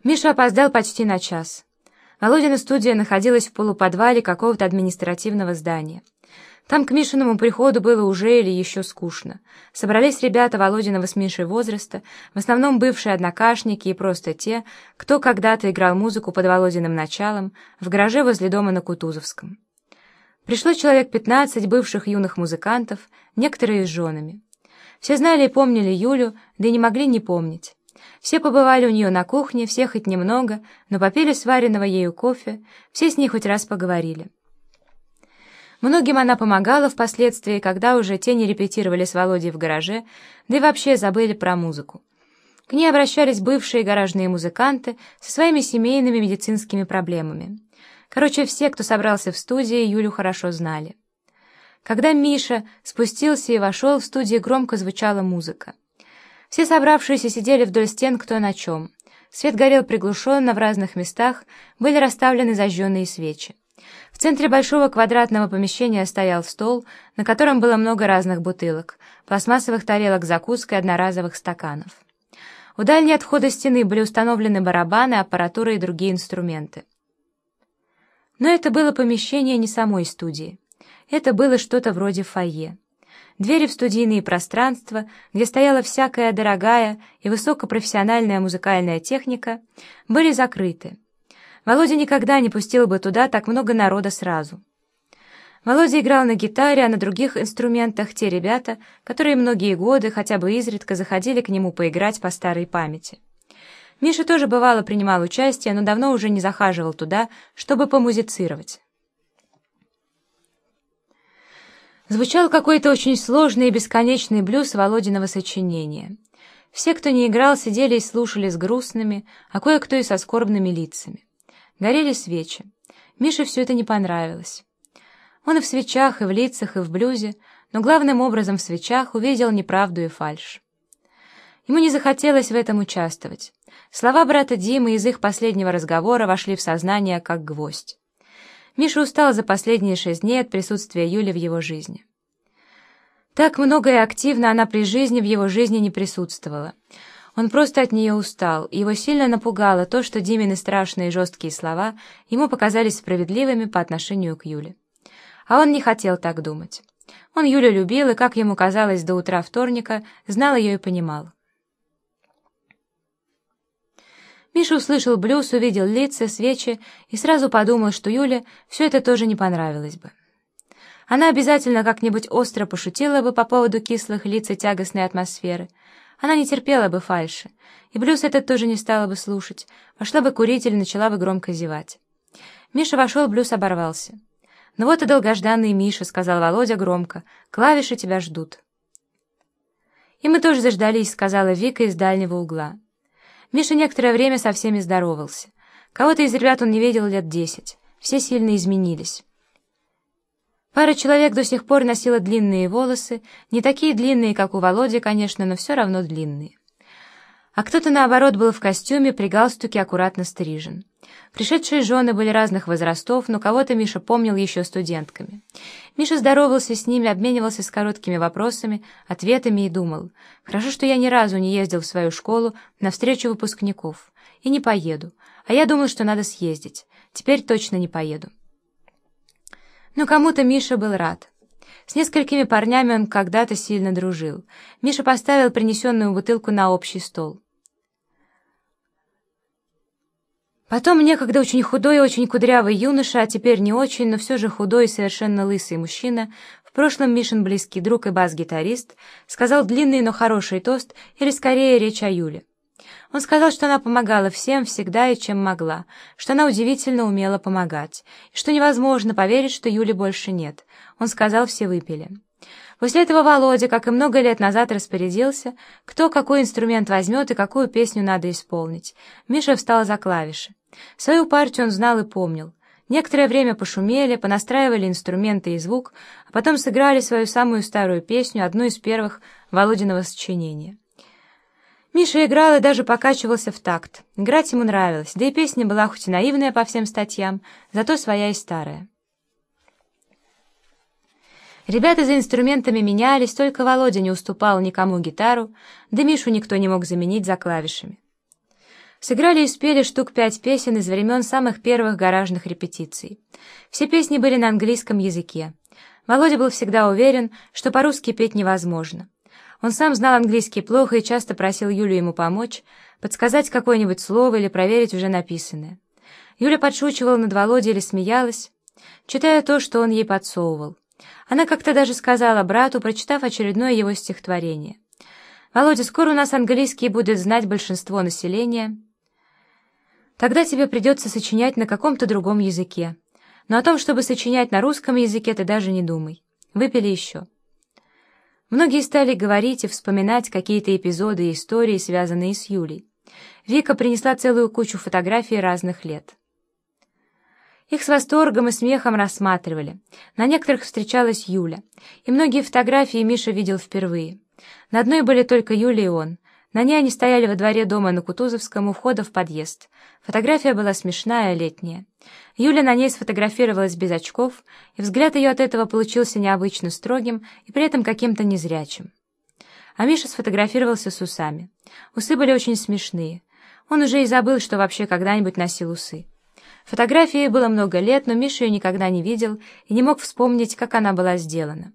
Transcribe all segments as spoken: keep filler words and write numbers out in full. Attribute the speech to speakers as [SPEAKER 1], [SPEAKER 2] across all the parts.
[SPEAKER 1] Миша опоздал почти на час. Володина студия находилась в полуподвале какого-то административного здания. Там к Мишиному приходу было уже или еще скучно. Собрались ребята Володиного с Мишей возраста, в основном бывшие однокашники и просто те, кто когда-то играл музыку под Володиным началом в гараже возле дома на Кутузовском. Пришло человек пятнадцать бывших юных музыкантов, некоторые с женами. Все знали и помнили Юлю, да и не могли не помнить. Все побывали у нее на кухне, все хоть немного, но попили сваренного ею кофе, все с ней хоть раз поговорили. Многим она помогала впоследствии, когда уже те не репетировали с Володей в гараже, да и вообще забыли про музыку. К ней обращались бывшие гаражные музыканты со своими семейными медицинскими проблемами. Короче, все, кто собрался в студии, Юлю хорошо знали. Когда Миша спустился и вошел, в студии громко звучала музыка. Все собравшиеся сидели вдоль стен кто на чем. Свет горел приглушенно, в разных местах были расставлены зажженные свечи. В центре большого квадратного помещения стоял стол, на котором было много разных бутылок, пластмассовых тарелок с закуской, одноразовых стаканов. У дальней от входа стены были установлены барабаны, аппаратура и другие инструменты. Но это было помещение не самой студии. Это было что-то вроде фойе. Двери в студийные пространства, где стояла всякая дорогая и высокопрофессиональная музыкальная техника, были закрыты. Володя никогда не пустил бы туда так много народа сразу. Володя играл на гитаре, а на других инструментах те ребята, которые многие годы, хотя бы изредка, заходили к нему поиграть по старой памяти. Миша тоже бывало принимал участие, но давно уже не захаживал туда, чтобы помузицировать. Звучал какой-то очень сложный и бесконечный блюз Володиного сочинения. Все, кто не играл, сидели и слушали с грустными, а кое-кто и со скорбными лицами. Горели свечи. Мише все это не понравилось. Он и в свечах, и в лицах, и в блюзе, но главным образом в свечах увидел неправду и фальшь. Ему не захотелось в этом участвовать. Слова брата Димы из их последнего разговора вошли в сознание как гвоздь. Миша устал за последние шесть дней от присутствия Юли в его жизни. Так много и активно она при жизни в его жизни не присутствовала. Он просто от нее устал, и его сильно напугало то, что Димины страшные жесткие слова ему показались справедливыми по отношению к Юле. А он не хотел так думать. Он Юлю любил, и, как ему казалось, до утра вторника знал ее и понимал. Миша услышал блюз, увидел лица, свечи и сразу подумал, что Юле все это тоже не понравилось бы. Она обязательно как-нибудь остро пошутила бы по поводу кислых лиц и тягостной атмосферы. Она не терпела бы фальши, и блюз этот тоже не стала бы слушать, пошла бы курить или начала бы громко зевать. Миша вошел, блюз оборвался. «Ну вот и долгожданный Миша», — сказал Володя громко, — «клавиши тебя ждут». «И мы тоже заждались», — сказала Вика из дальнего угла. Миша некоторое время со всеми здоровался. Кого-то из ребят он не видел лет десять. Все сильно изменились. Пара человек до сих пор носила длинные волосы, не такие длинные, как у Володи, конечно, но все равно длинные. А кто-то, наоборот, был в костюме, при галстуке аккуратно стрижен. Пришедшие жены были разных возрастов, но кого-то Миша помнил еще студентками. Миша здоровался с ними, обменивался с короткими вопросами, ответами и думал: «Хорошо, что я ни разу не ездил в свою школу на встречу выпускников. И не поеду. А я думал, что надо съездить. Теперь точно не поеду». Но кому-то Миша был рад. С несколькими парнями он когда-то сильно дружил. Миша поставил принесенную бутылку на общий стол. Потом некогда очень худой и очень кудрявый юноша, а теперь не очень, но все же худой и совершенно лысый мужчина, в прошлом Мишин близкий друг и бас-гитарист, сказал длинный, но хороший тост, или скорее речь о Юле. Он сказал, что она помогала всем, всегда и чем могла, что она удивительно умела помогать, и что невозможно поверить, что Юли больше нет. Он сказал, все выпили. После этого Володя, как и много лет назад, распорядился, кто какой инструмент возьмет и какую песню надо исполнить. Миша встал за клавиши. Свою партию он знал и помнил. Некоторое время пошумели, понастраивали инструменты и звук, а потом сыграли свою самую старую песню, одну из первых Володиного сочинения. Миша играл и даже покачивался в такт. Играть ему нравилось, да и песня была хоть и наивная по всем статьям, зато своя и старая. Ребята за инструментами менялись, только Володя не уступал никому гитару, да Мишу никто не мог заменить за клавишами. Сыграли и спели штук пять песен из времен самых первых гаражных репетиций. Все песни были на английском языке. Володя был всегда уверен, что по-русски петь невозможно. Он сам знал английский плохо и часто просил Юлю ему помочь, подсказать какое-нибудь слово или проверить уже написанное. Юля подшучивала над Володей или смеялась, читая то, что он ей подсовывал. Она как-то даже сказала брату, прочитав очередное его стихотворение: «Володя, скоро у нас английский будет знать большинство населения. Тогда тебе придется сочинять на каком-то другом языке. Но о том, чтобы сочинять на русском языке, ты даже не думай». Выпили еще. Многие стали говорить и вспоминать какие-то эпизоды и истории, связанные с Юлей. Вика принесла целую кучу фотографий разных лет. Их с восторгом и смехом рассматривали. На некоторых встречалась Юля, и многие фотографии Миша видел впервые. На одной были только Юля и он. На ней они стояли во дворе дома на Кутузовском у входа в подъезд. Фотография была смешная, летняя. Юля на ней сфотографировалась без очков, и взгляд ее от этого получился необычно строгим и при этом каким-то незрячим. А Миша сфотографировался с усами. Усы были очень смешные. Он уже и забыл, что вообще когда-нибудь носил усы. Фотографии было много лет, но Миша ее никогда не видел и не мог вспомнить, как она была сделана.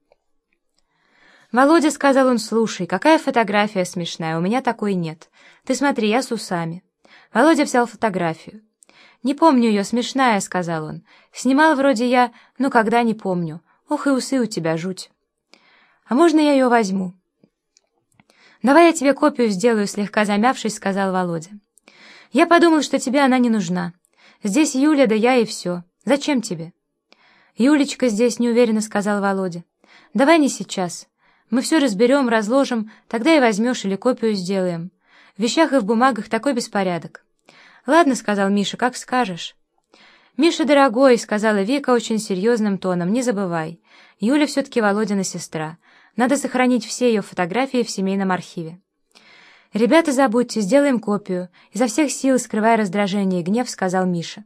[SPEAKER 1] «Володя», — сказал он, — «слушай, какая фотография смешная, у меня такой нет. Ты смотри, я с усами». Володя взял фотографию. «Не помню ее, смешная», — сказал он. «Снимал вроде я, ну когда, не помню. Ох, и усы у тебя, жуть». «А можно я ее возьму?» «Давай я тебе копию сделаю», — слегка замявшись, сказал Володя. «Я подумал, что тебе она не нужна. Здесь Юля, да я и все. Зачем тебе?» «Юлечка здесь», — неуверенно сказал Володя. «Давай не сейчас. Мы все разберем, разложим, тогда и возьмешь или копию сделаем. В вещах и в бумагах такой беспорядок». «Ладно», — сказал Миша, — «как скажешь». «Миша, дорогой», — сказала Вика очень серьезным тоном, — «не забывай. Юля все-таки Володина сестра. Надо сохранить все ее фотографии в семейном архиве». «Ребята, забудьте, сделаем копию», — изо всех сил, скрывая раздражение и гнев, сказал Миша.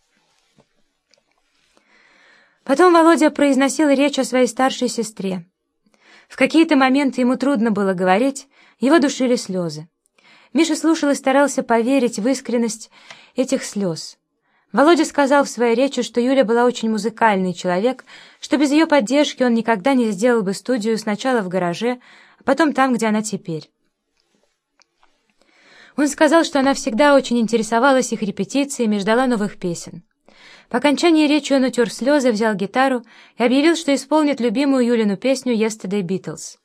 [SPEAKER 1] Потом Володя произносил речь о своей старшей сестре. В какие-то моменты ему трудно было говорить, его душили слезы. Миша слушал и старался поверить в искренность этих слез. Володя сказал в своей речи, что Юля была очень музыкальный человек, что без ее поддержки он никогда не сделал бы студию сначала в гараже, а потом там, где она теперь. Он сказал, что она всегда очень интересовалась их репетициями и ждала новых песен. По окончании речи он утер слезы, взял гитару и объявил, что исполнит любимую Юлину песню «Yesterday Beatles».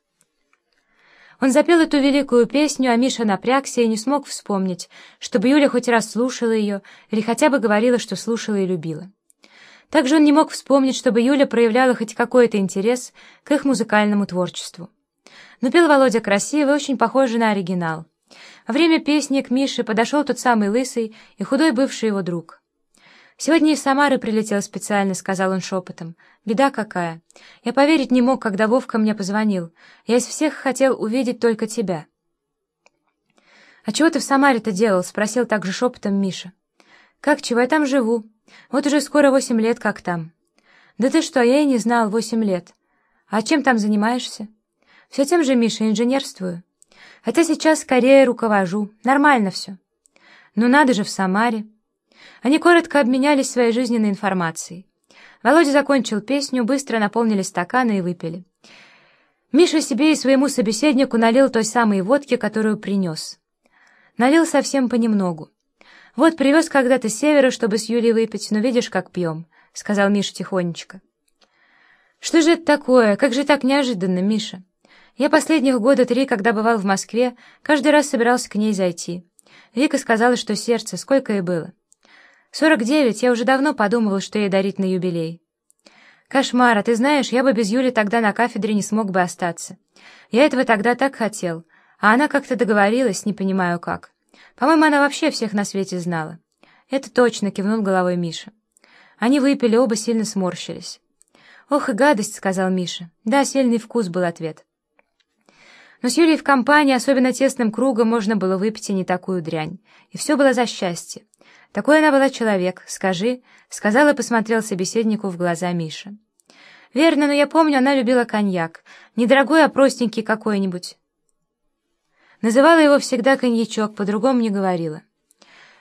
[SPEAKER 1] Он запел эту великую песню, а Миша напрягся и не смог вспомнить, чтобы Юля хоть раз слушала ее или хотя бы говорила, что слушала и любила. Также он не мог вспомнить, чтобы Юля проявляла хоть какой-то интерес к их музыкальному творчеству. Но пел Володя красиво и очень похоже на оригинал. Во время песни к Мише подошел тот самый лысый и худой бывший его друг. «Сегодня из Самары прилетел специально», — сказал он шепотом. «Беда какая! Я поверить не мог, когда Вовка мне позвонил. Я из всех хотел увидеть только тебя». «А чего ты в Самаре-то делал?» — спросил также шепотом Миша. «Как чего? Я там живу. Вот уже скоро восемь лет как там». «Да ты что, я и не знал, восемь лет. А чем там занимаешься?» «Все тем же, Миша, инженерствую. Хотя сейчас скорее руковожу. Нормально все». «Ну надо же, в Самаре». Они коротко обменялись своей жизненной информацией. Володя закончил песню, быстро наполнили стаканы и выпили. Миша себе и своему собеседнику налил той самой водки, которую принес. Налил совсем понемногу. «Вот привез когда-то с севера, чтобы с Юлей выпить, но видишь, как пьем», — сказал Миша тихонечко. «Что же это такое? Как же так неожиданно, Миша? Я последних года три, когда бывал в Москве, каждый раз собирался к ней зайти. Вика сказала, что сердце, сколько ей было. «Сорок девять, я уже давно подумывал, что ей дарить на юбилей». «Кошмар, а ты знаешь, я бы без Юли тогда на кафедре не смог бы остаться. Я этого тогда так хотел, а она как-то договорилась, не понимаю как. По-моему, она вообще всех на свете знала». «Это точно», — кивнул головой Миша. Они выпили, оба сильно сморщились. «Ох и гадость», — сказал Миша. «Да, сильный вкус», — был ответ. Но с Юлей в компании, особенно тесным кругом, можно было выпить и не такую дрянь. И все было за счастье. Такой она была человек, скажи, — сказал и посмотрел собеседнику в глаза Миша. «Верно, но я помню, она любила коньяк. Недорогой, а простенький какой-нибудь. Называла его всегда коньячок, по-другому не говорила.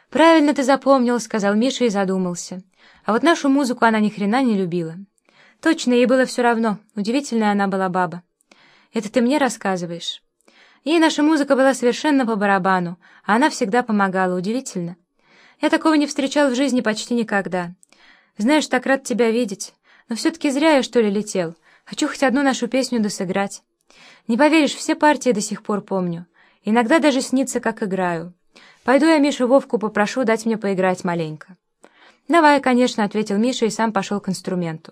[SPEAKER 1] «Правильно ты запомнил», — сказал Миша и задумался. «А вот нашу музыку она ни хрена не любила». «Точно, ей было все равно. Удивительная она была баба». «Это ты мне рассказываешь?» «Ей наша музыка была совершенно по барабану, а она всегда помогала. Удивительно. Я такого не встречал в жизни почти никогда. Знаешь, так рад тебя видеть. Но все-таки зря я, что ли, летел. Хочу хоть одну нашу песню досыграть. Не поверишь, все партии до сих пор помню. Иногда даже снится, как играю. Пойду я Мишу Вовку попрошу дать мне поиграть маленько». «Давай, конечно», — ответил Миша и сам пошел к инструменту.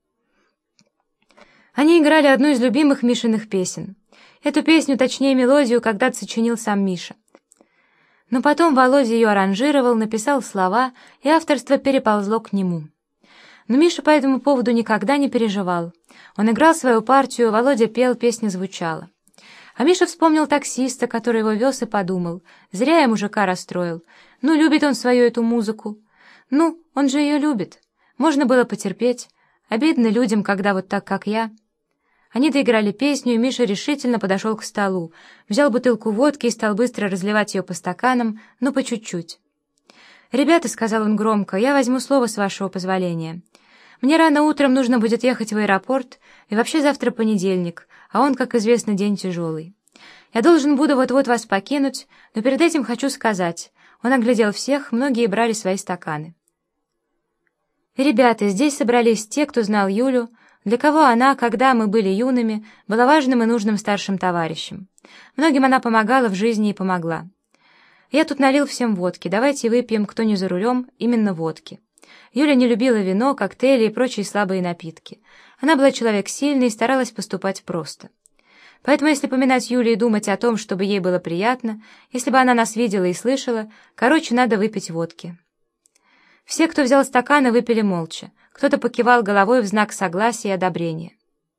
[SPEAKER 1] Они играли одну из любимых Мишиных песен. Эту песню, точнее мелодию, когда-то сочинил сам Миша. Но потом Володя ее аранжировал, написал слова, и авторство переползло к нему. Но Миша по этому поводу никогда не переживал. Он играл свою партию, Володя пел, песня звучала. А Миша вспомнил таксиста, который его вез, и подумал: зря я мужика расстроил. Ну, любит он свою эту музыку. Ну, он же ее любит. Можно было потерпеть. Обидно людям, когда вот так, как я. Они доиграли песню, и Миша решительно подошел к столу, взял бутылку водки и стал быстро разливать ее по стаканам, но по чуть-чуть. «Ребята», — сказал он громко, — «я возьму слово с вашего позволения. Мне рано утром нужно будет ехать в аэропорт, и вообще завтра понедельник, а он, как известно, день тяжелый. Я должен буду вот-вот вас покинуть, но перед этим хочу сказать». Он оглядел всех, многие брали свои стаканы. «Ребята, здесь собрались те, кто знал Юлю, для кого она, когда мы были юными, была важным и нужным старшим товарищем. Многим она помогала в жизни и помогла. Я тут налил всем водки, давайте выпьем, кто не за рулем, именно водки. Юля не любила вино, коктейли и прочие слабые напитки. Она была человек сильный и старалась поступать просто. Поэтому, если поминать Юлю и думать о том, чтобы ей было приятно, если бы она нас видела и слышала, короче, надо выпить водки». Все, кто взял стаканы, выпили молча. Кто-то покивал головой в знак согласия и одобрения.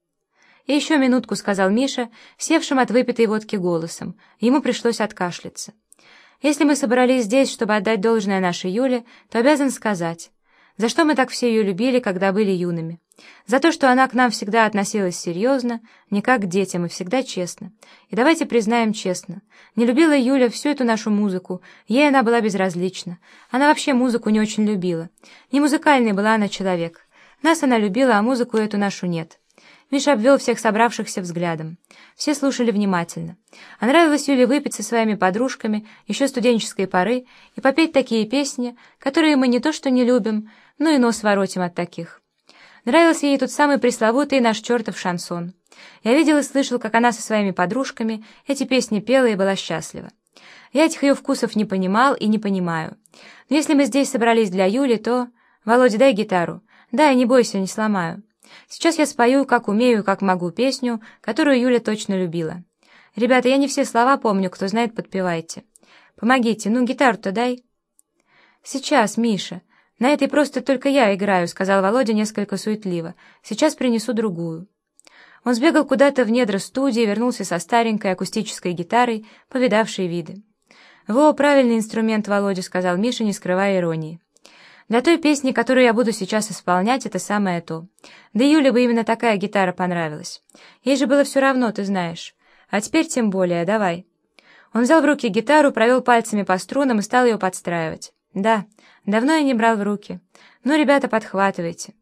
[SPEAKER 1] «И еще минутку», — сказал Миша, севшим от выпитой водки голосом. Ему пришлось откашляться. «Если мы собрались здесь, чтобы отдать должное нашей Юле, то обязан сказать, за что мы так все ее любили, когда были юными. За то, что она к нам всегда относилась серьезно, не как к детям, и всегда честно. И давайте признаем честно, не любила Юля всю эту нашу музыку, ей она была безразлична. Она вообще музыку не очень любила. Не музыкальной была она человек. Нас она любила, а музыку эту нашу нет». Миша обвел всех собравшихся взглядом. Все слушали внимательно. А нравилось Юле выпить со своими подружками еще студенческой поры и попеть такие песни, которые мы не то что не любим, но и нос воротим от таких. Нравился ей тот самый пресловутый наш чертов шансон. Я видел и слышал, как она со своими подружками эти песни пела и была счастлива. Я этих ее вкусов не понимал и не понимаю. Но если мы здесь собрались для Юли, то... Володя, дай гитару. Дай, не бойся, не сломаю. Сейчас я спою, как умею, как могу, песню, которую Юля точно любила. Ребята, я не все слова помню, кто знает, подпевайте. Помогите, ну гитару-то дай». «Сейчас, Миша. На этой просто только я играю», — сказал Володя несколько суетливо. «Сейчас принесу другую». Он сбегал куда-то в недра студии, вернулся со старенькой акустической гитарой, повидавшей виды. «Во, правильный инструмент, Володя», — сказал Миша, не скрывая иронии. «Для той песни, которую я буду сейчас исполнять, это самое то. Да Юле бы именно такая гитара понравилась. Ей же было все равно, ты знаешь. А теперь тем более, давай». Он взял в руки гитару, провел пальцами по струнам и стал ее подстраивать. «Да, давно я не брал в руки. Ну, ребята, подхватывайте».